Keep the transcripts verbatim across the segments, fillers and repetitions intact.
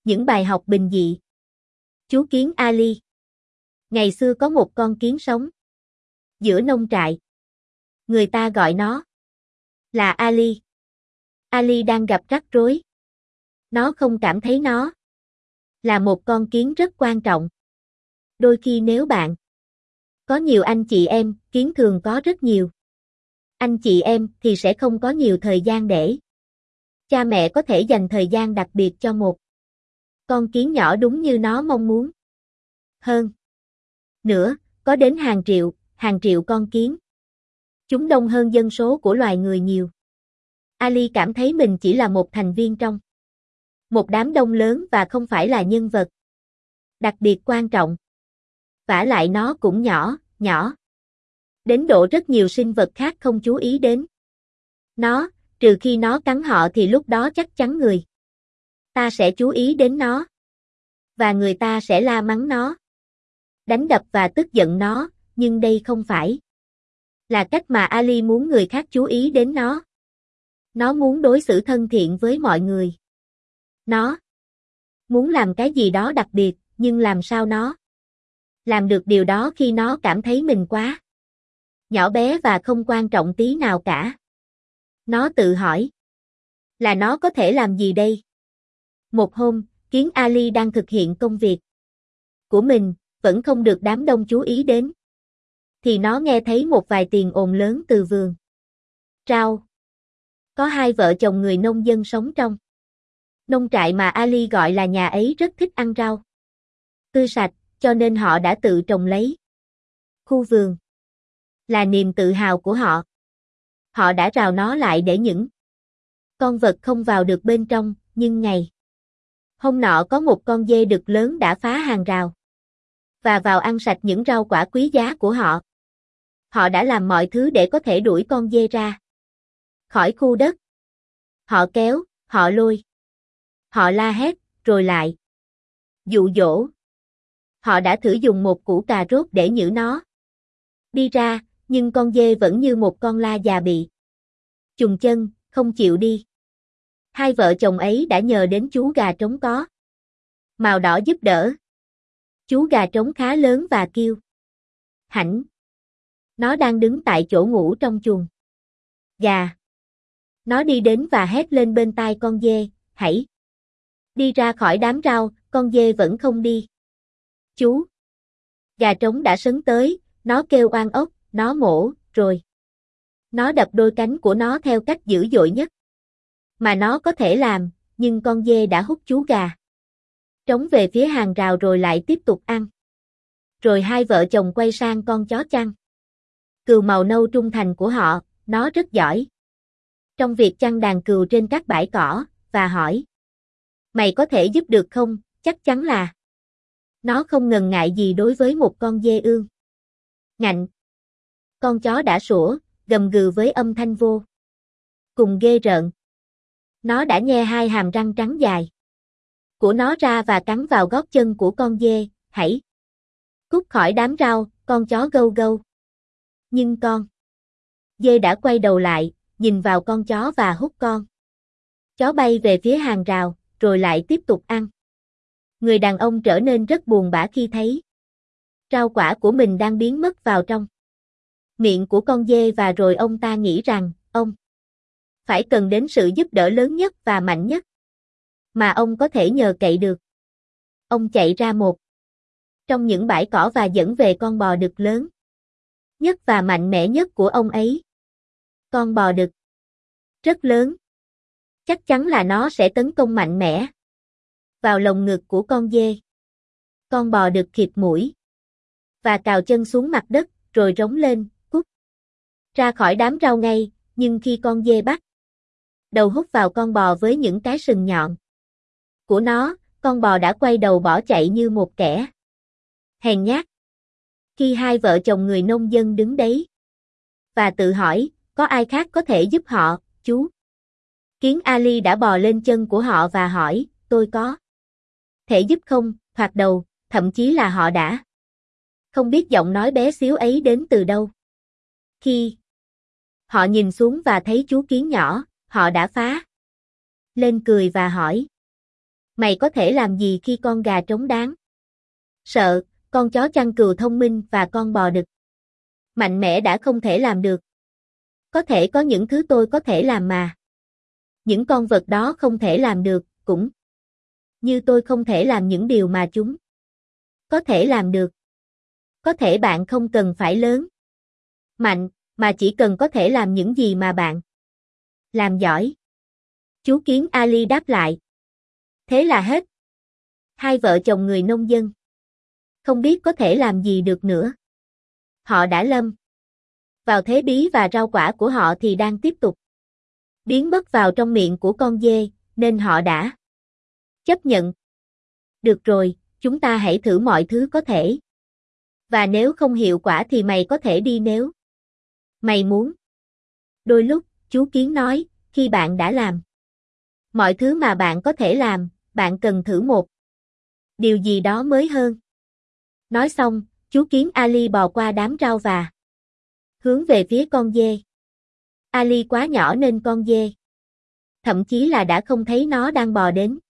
Những bài học bình dị. Chú kiến Ali. Ngày xưa có một con kiến sống giữa nông trại. Người ta gọi nó là Ali. Ali đang gặp rắc rối. Nó không cảm thấy nó là một con kiến rất quan trọng. Đôi khi nếu bạn có nhiều anh chị em, kiến thường có rất nhiều anh chị em thì sẽ không có nhiều thời gian để cha mẹ có thể dành thời gian đặc biệt cho một con kiến nhỏ đúng như nó mong muốn. Hơn nữa, có đến hàng triệu, hàng triệu con kiến. Chúng đông hơn dân số của loài người nhiều. Ali cảm thấy mình chỉ là một thành viên trong một đám đông lớn và không phải là nhân vật đặc biệt quan trọng. Vả lại nó cũng nhỏ, nhỏ đến độ rất nhiều sinh vật khác không chú ý đến nó, trừ khi nó cắn họ thì lúc đó chắc chắn người ta sẽ chú ý đến nó. Và người ta sẽ la mắng nó, đánh đập và tức giận nó, nhưng đây không phải là cách mà Ali muốn người khác chú ý đến nó. Nó muốn đối xử thân thiện với mọi người. Nó muốn làm cái gì đó đặc biệt, nhưng làm sao nó làm được điều đó khi nó cảm thấy mình quá nhỏ bé và không quan trọng tí nào cả. Nó tự hỏi, là nó có thể làm gì đây? Một hôm, kiến Ali đang thực hiện công việc của mình, vẫn không được đám đông chú ý đến. Thì nó nghe thấy một vài tiếng ồn lớn từ vườn rau. Có hai vợ chồng người nông dân sống trong nông trại mà Ali gọi là nhà ấy rất thích ăn rau tươi sạch, cho nên họ đã tự trồng lấy khu vườn. Là niềm tự hào của họ. Họ đã rào nó lại để những con vật không vào được bên trong, nhưng ngày hôm nọ có một con dê đực lớn đã phá hàng rào và vào ăn sạch những rau quả quý giá của họ. Họ đã làm mọi thứ để có thể đuổi con dê ra khỏi khu đất. Họ kéo, họ lôi, họ la hét, rồi lại dụ dỗ. Họ đã thử dùng một củ cà rốt để nhử nó đi ra, nhưng con dê vẫn như một con la già bị chùng chân, không chịu đi. Hai vợ chồng ấy đã nhờ đến chú gà trống có màu đỏ giúp đỡ. Chú gà trống khá lớn và kiêu hãnh. Nó đang đứng tại chỗ ngủ trong chuồng gà. Nó đi đến và hét lên bên tai con dê, hãy đi ra khỏi đám rau. Con dê vẫn không đi. Chú gà trống đã sấn tới, nó kêu oan ốc, nó mổ, rồi nó đập đôi cánh của nó theo cách dữ dội nhất mà nó có thể làm, nhưng con dê đã hút chú gà trống về phía hàng rào rồi lại tiếp tục ăn. Rồi hai vợ chồng quay sang con chó chăn cừu màu nâu trung thành của họ. Nó rất giỏi trong việc chăn đàn cừu trên các bãi cỏ, và hỏi, mày có thể giúp được không? Chắc chắn là nó không ngần ngại gì đối với một con dê ương ngạnh. Con chó đã sủa, gầm gừ với âm thanh vô cùng ghê rợn. Nó đã nhe hai hàm răng trắng dài của nó ra và cắn vào gót chân của con dê. Hãy cút khỏi đám rau, con chó gâu gâu. Nhưng con dê đã quay đầu lại, nhìn vào con chó và hút con chó bay về phía hàng rào, rồi lại tiếp tục ăn. Người đàn ông trở nên rất buồn bã khi thấy rau quả của mình đang biến mất vào trong miệng của con dê, và rồi ông ta nghĩ rằng, ông phải cần đến sự giúp đỡ lớn nhất và mạnh nhất mà ông có thể nhờ cậy được. Ông chạy ra một trong những bãi cỏ và dẫn về con bò đực lớn nhất và mạnh mẽ nhất của ông ấy. Con bò đực rất lớn. Chắc chắn là nó sẽ tấn công mạnh mẽ vào lồng ngực của con dê. Con bò đực khịt mũi và cào chân xuống mặt đất, rồi rống lên, cút ra khỏi đám rau ngay. Nhưng khi con dê bắt đầu hút vào con bò với những cái sừng nhọn của nó, con bò đã quay đầu bỏ chạy như một kẻ hèn nhát. Khi hai vợ chồng người nông dân đứng đấy và tự hỏi, có ai khác có thể giúp họ, chú kiến Ali đã bò lên chân của họ và hỏi, tôi có thể giúp không? Thoạt đầu, thậm chí là họ đã không biết giọng nói bé xíu ấy đến từ đâu. Khi họ nhìn xuống và thấy chú kiến nhỏ, họ đã phá lên cười và hỏi, Mày có thể làm gì khi con gà trống đáng sợ, con chó chăn cừu thông minh và con bò đực mạnh mẽ đã không thể làm được? Có thể có những thứ tôi có thể làm mà. Những con vật đó không thể làm được, cũng như tôi không thể làm những điều mà chúng có thể làm được. Có thể bạn không cần phải lớn, mạnh, mà chỉ cần có thể làm những gì mà bạn làm giỏi. Chú kiến Ali đáp lại. Thế là hết. Hai vợ chồng người nông dân không biết có thể làm gì được nữa. Họ đã lâm vào thế bí và rau quả của họ thì đang tiếp tục biến mất vào trong miệng của con dê, nên họ đã chấp nhận. Được rồi, chúng ta hãy thử mọi thứ có thể. Và nếu không hiệu quả thì mày có thể đi nếu mày muốn. Đôi lúc, chú kiến nói, khi bạn đã làm mọi thứ mà bạn có thể làm, bạn cần thử một điều gì đó mới hơn. Nói xong, chú kiến Ali bò qua đám rau và hướng về phía con dê. Ali quá nhỏ nên con dê thậm chí là đã không thấy nó đang bò đến.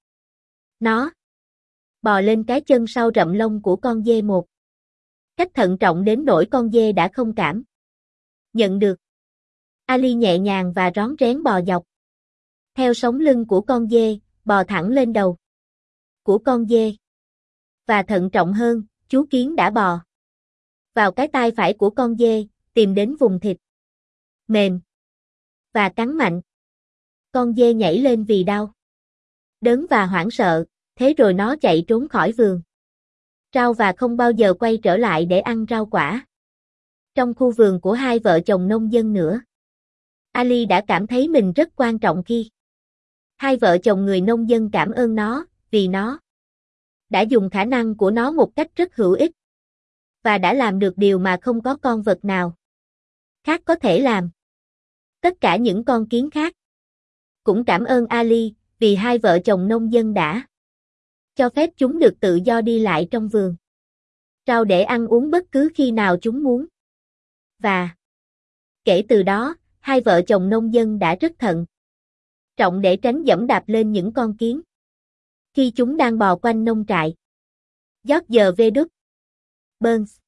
Nó bò lên cái chân sau rậm lông của con dê một cách thận trọng đến nỗi con dê đã không cảm nhận được. Ali nhẹ nhàng và rón rén bò dọc theo sống lưng của con dê, bò thẳng lên đầu của con dê. Và thận trọng hơn, chú kiến đã bò vào cái tai phải của con dê, tìm đến vùng thịt mềm và cắn mạnh. Con dê nhảy lên vì đau đớn và hoảng sợ, thế rồi nó chạy trốn khỏi vườn rau và không bao giờ quay trở lại để ăn rau quả trong khu vườn của hai vợ chồng nông dân nữa. Ali đã cảm thấy mình rất quan trọng khi hai vợ chồng người nông dân cảm ơn nó, vì nó đã dùng khả năng của nó một cách rất hữu ích và đã làm được điều mà không có con vật nào khác có thể làm. Tất cả những con kiến khác cũng cảm ơn Ali, vì hai vợ chồng nông dân đã cho phép chúng được tự do đi lại trong vườn rau để ăn uống bất cứ khi nào chúng muốn. Và kể từ đó, hai vợ chồng nông dân đã rất thận trọng để tránh giẫm đạp lên những con kiến khi chúng đang bò quanh nông trại. George W. Burns